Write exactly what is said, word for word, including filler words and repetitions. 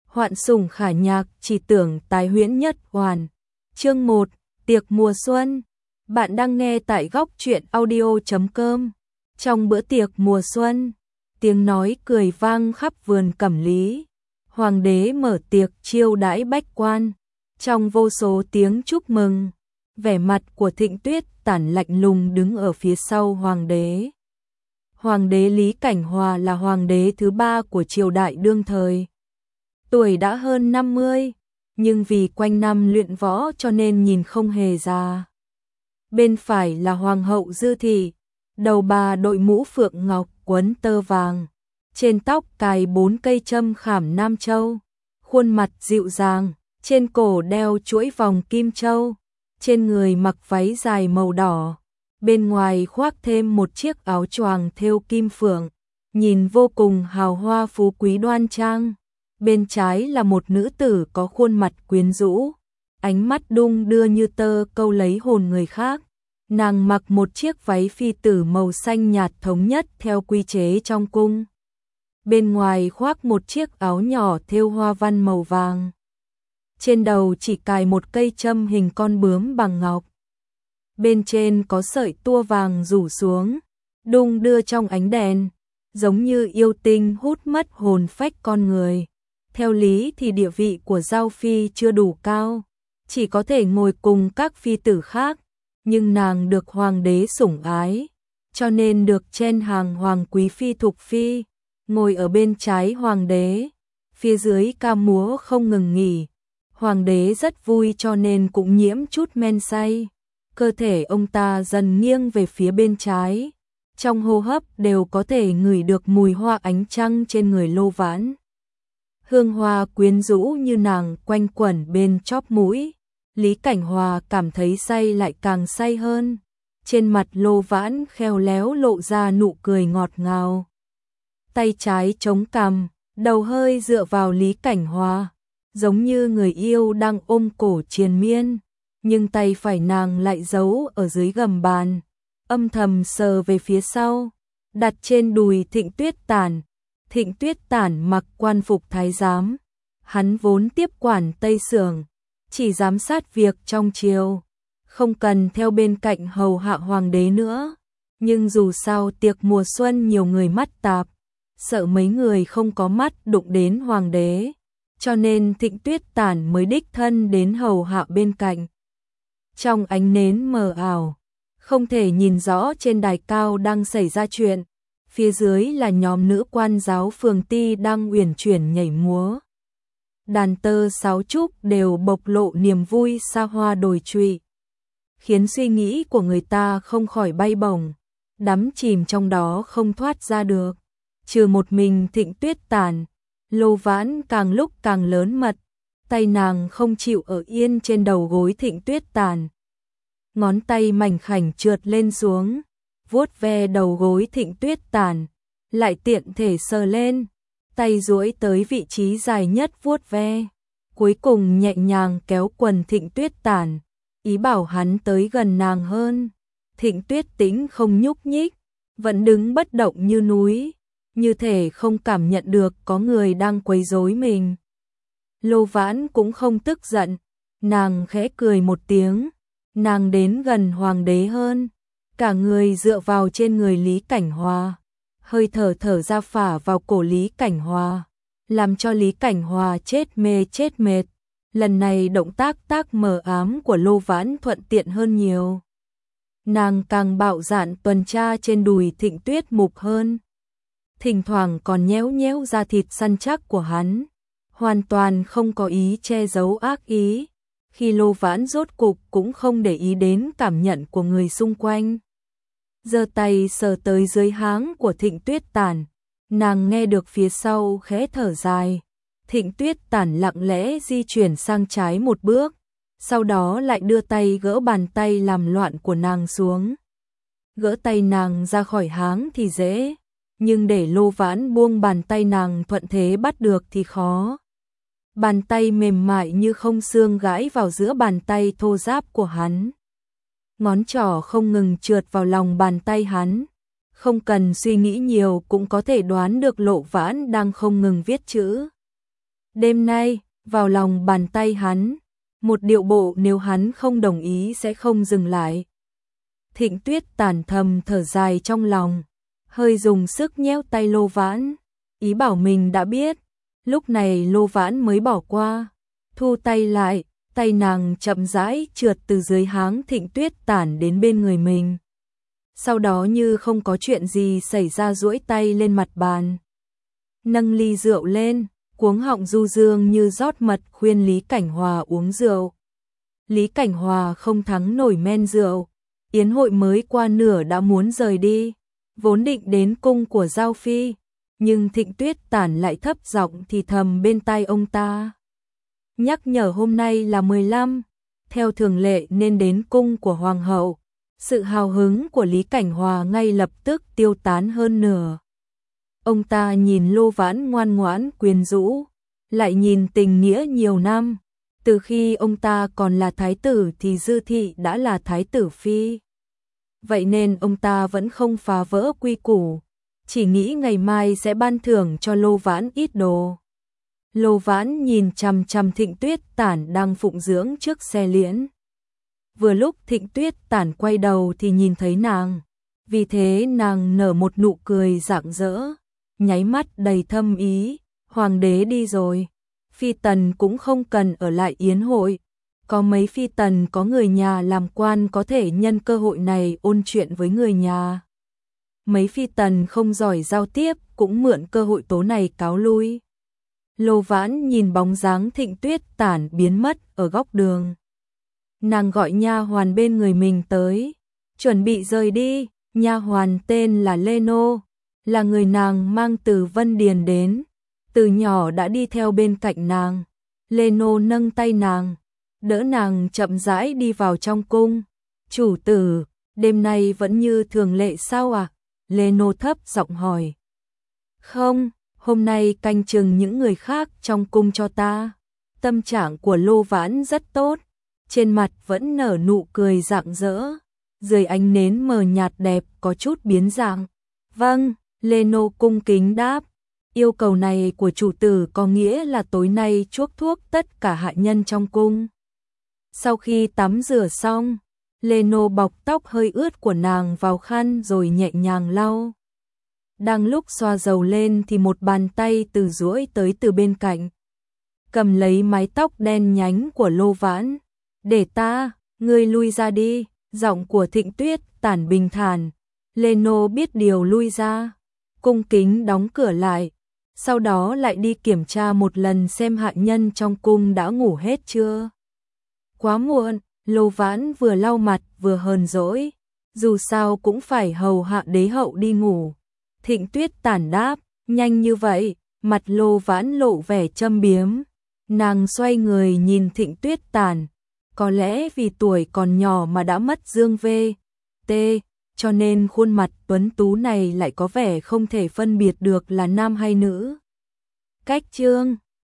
Hoạn sủng khả nhạc, chỉ tưởng tái huyễn nhất hoàn. Chương một, tiệc mùa xuân. Bạn đang nghe tại góc truyện audio chấm com. Trong bữa tiệc mùa xuân, tiếng nói cười vang khắp vườn Cẩm Lý. Hoàng đế mở tiệc chiêu đãi bách quan. Trong vô số tiếng chúc mừng, vẻ mặt của Thịnh Tuyết Tản lạnh lùng đứng ở phía sau hoàng đế. Hoàng đế Lý Cảnh Hòa là hoàng đế thứ ba của triều đại đương thời. Tuổi đã hơn năm mươi, nhưng vì quanh năm luyện võ cho nên nhìn không hề già. Bên phải là hoàng hậu Dư Thị, đầu bà đội mũ phượng ngọc quấn tơ vàng, trên tóc cài bốn cây châm khảm nam châu, khuôn mặt dịu dàng, trên cổ đeo chuỗi vòng kim châu, trên người mặc váy dài màu đỏ, bên ngoài khoác thêm một chiếc áo choàng thêu kim phượng, nhìn vô cùng hào hoa phú quý đoan trang. Bên trái là một nữ tử có khuôn mặt quyến rũ, ánh mắt đung đưa như tơ câu lấy hồn người khác. Nàng mặc một chiếc váy phi tử màu xanh nhạt thống nhất theo quy chế trong cung. Bên ngoài khoác một chiếc áo nhỏ thêu hoa văn màu vàng. Trên đầu chỉ cài một cây châm hình con bướm bằng ngọc. Bên trên có sợi tua vàng rủ xuống, đung đưa trong ánh đèn, giống như yêu tinh hút mất hồn phách con người. Theo lý thì địa vị của Giao Phi chưa đủ cao, chỉ có thể ngồi cùng các phi tử khác, nhưng nàng được hoàng đế sủng ái, cho nên được chen hàng hoàng quý phi Thục Phi, ngồi ở bên trái hoàng đế, phía dưới ca múa không ngừng nghỉ. Hoàng đế rất vui cho nên cũng nhiễm chút men say, cơ thể ông ta dần nghiêng về phía bên trái, trong hô hấp đều có thể ngửi được mùi hoa ánh trăng trên người Lô Vãn. Hương hoa quyến rũ như nàng quanh quẩn bên chóp mũi, Lý Cảnh Hòa cảm thấy say lại càng say hơn. Trên mặt Lô Vãn khéo léo lộ ra nụ cười ngọt ngào. Tay trái chống cằm, đầu hơi dựa vào Lý Cảnh Hòa, giống như người yêu đang ôm cổ triền miên, nhưng tay phải nàng lại giấu ở dưới gầm bàn, âm thầm sờ về phía sau, đặt trên đùi Thịnh Tuyết Tản. Thịnh Tuyết Tản mặc quan phục thái giám, hắn vốn tiếp quản Tây Sưởng, chỉ giám sát việc trong triều, không cần theo bên cạnh hầu hạ hoàng đế nữa. Nhưng dù sao tiệc mùa xuân nhiều người mắt tạp, sợ mấy người không có mắt đụng đến hoàng đế, cho nên Thịnh Tuyết Tản mới đích thân đến hầu hạ bên cạnh. Trong ánh nến mờ ảo, không thể nhìn rõ trên đài cao đang xảy ra chuyện. Phía dưới là nhóm nữ quan giáo phường ti đang uyển chuyển nhảy múa. Đàn tơ sáo trúc đều bộc lộ niềm vui xa hoa đồi trụy, khiến suy nghĩ của người ta không khỏi bay bổng, đắm chìm trong đó không thoát ra được. Trừ một mình Thịnh Tuyết Tản, Lô Vãn càng lúc càng lớn mật, tay nàng không chịu ở yên trên đầu gối Thịnh Tuyết Tản. Ngón tay mảnh khảnh trượt lên xuống, vuốt ve đầu gối Thịnh Tuyết Tản, lại tiện thể sờ lên, tay duỗi tới vị trí dài nhất vuốt ve, cuối cùng nhẹ nhàng kéo quần Thịnh Tuyết Tản, ý bảo hắn tới gần nàng hơn. Thịnh Tuyết Tĩnh không nhúc nhích, vẫn đứng bất động như núi, như thể không cảm nhận được có người đang quấy rối mình. Lô Vãn cũng không tức giận, nàng khẽ cười một tiếng, nàng đến gần hoàng đế hơn. Cả người dựa vào trên người Lý Cảnh Hòa, hơi thở thở ra phả vào cổ Lý Cảnh Hòa, làm cho Lý Cảnh Hòa chết mê chết mệt. Lần này động tác tác mờ ám của Lô Vãn thuận tiện hơn nhiều. Nàng càng bạo dạn tuần tra trên đùi Thịnh Tuyết Mục hơn, thỉnh thoảng còn nhéo nhéo da thịt săn chắc của hắn, hoàn toàn không có ý che giấu ác ý. Khi Lô Vãn rốt cục cũng không để ý đến cảm nhận của người xung quanh, giơ tay sờ tới dưới háng của Thịnh Tuyết Tản, nàng nghe được phía sau khẽ thở dài. Thịnh Tuyết Tản lặng lẽ di chuyển sang trái một bước, sau đó lại đưa tay gỡ bàn tay làm loạn của nàng xuống. Gỡ tay nàng ra khỏi háng thì dễ, nhưng để Lô Vãn buông bàn tay nàng thuận thế bắt được thì khó. Bàn tay mềm mại như không xương gãi vào giữa bàn tay thô ráp của hắn. Ngón trỏ không ngừng trượt vào lòng bàn tay hắn. Không cần suy nghĩ nhiều cũng có thể đoán được Lộ Vãn đang không ngừng viết chữ. đêm nay, vào lòng bàn tay hắn, một điệu bộ nếu hắn không đồng ý sẽ không dừng lại. Thịnh Tuyết Tản thầm thở dài trong lòng, hơi dùng sức nhéo tay Lô Vãn, ý bảo mình đã biết. Lúc này Lô Vãn mới bỏ qua, thu tay lại, tay nàng chậm rãi trượt từ dưới háng Thịnh Tuyết Tản đến bên người mình. Sau đó như không có chuyện gì xảy ra duỗi tay lên mặt bàn, nâng ly rượu lên, cuống họng du dương như rót mật khuyên Lý Cảnh Hòa uống rượu. Lý Cảnh Hòa không thắng nổi men rượu, yến hội mới qua nửa đã muốn rời đi, vốn định đến cung của Giao Phi, nhưng Thịnh Tuyết Tản lại thấp giọng thì thầm bên tai ông ta. Nhắc nhở hôm nay là mười lăm, theo thường lệ nên đến cung của Hoàng hậu. Sự hào hứng của Lý Cảnh Hòa ngay lập tức tiêu tán hơn nửa. Ông ta nhìn Lô Vãn ngoan ngoãn quyến rũ, lại nhìn tình nghĩa nhiều năm. Từ khi ông ta còn là thái tử thì Dư Thị đã là thái tử phi. Vậy nên ông ta vẫn không phá vỡ quy củ, chỉ nghĩ ngày mai sẽ ban thưởng cho Lô Vãn ít đồ. Lô Vãn nhìn chằm chằm Thịnh Tuyết Tản đang phụng dưỡng trước xe liễn. Vừa lúc Thịnh Tuyết Tản quay đầu thì nhìn thấy nàng, vì thế nàng nở một nụ cười rạng rỡ, nháy mắt đầy thâm ý. Hoàng đế đi rồi, phi tần cũng không cần ở lại yến hội, có mấy phi tần có người nhà làm quan có thể nhân cơ hội này ôn chuyện với người nhà. Mấy phi tần không giỏi giao tiếp cũng mượn cơ hội tố này cáo lui. Lô Vãn nhìn bóng dáng Thịnh Tuyết Tản biến mất ở góc đường. Nàng gọi nha hoàn bên người mình tới, chuẩn bị rời đi. Nha hoàn tên là Lê Nô, là người nàng mang từ Vân Điền đến, từ nhỏ đã đi theo bên cạnh nàng. Lê Nô nâng tay nàng, đỡ nàng chậm rãi đi vào trong cung. Chủ tử, đêm nay vẫn như thường lệ sao à? Lê Nô thấp giọng hỏi. Không, hôm nay canh chừng những người khác trong cung cho ta. Tâm trạng của Lô Vãn rất tốt, trên mặt vẫn nở nụ cười rạng rỡ, dưới ánh nến mờ nhạt đẹp có chút biến dạng. Vâng, Lê Nô cung kính đáp. Yêu cầu này của chủ tử có nghĩa là tối nay chuốc thuốc tất cả hạ nhân trong cung. Sau khi tắm rửa xong, Lê Nô bọc tóc hơi ướt của nàng vào khăn rồi nhẹ nhàng lau. Đang lúc xoa dầu lên thì một bàn tay từ duỗi tới từ bên cạnh, cầm lấy mái tóc đen nhánh của Lô Vãn. Để ta, ngươi lui ra đi. Giọng của Thịnh Tuyết Tản bình thản. Lê Nô biết điều lui ra, cung kính đóng cửa lại, sau đó lại đi kiểm tra một lần xem hạ nhân trong cung đã ngủ hết chưa. Quá muộn, Lô Vãn vừa lau mặt vừa hờn dỗi, dù sao cũng phải hầu hạ đế hậu đi ngủ. Thịnh Tuyết Tản đáp, nhanh như vậy? Mặt Lô Vãn lộ vẻ châm biếm, nàng xoay người nhìn Thịnh Tuyết Tản. Có lẽ vì tuổi còn nhỏ mà đã mất dương vê tê, cho nên khuôn mặt tuấn tú này lại có vẻ không thể phân biệt được là nam hay nữ. Cách chương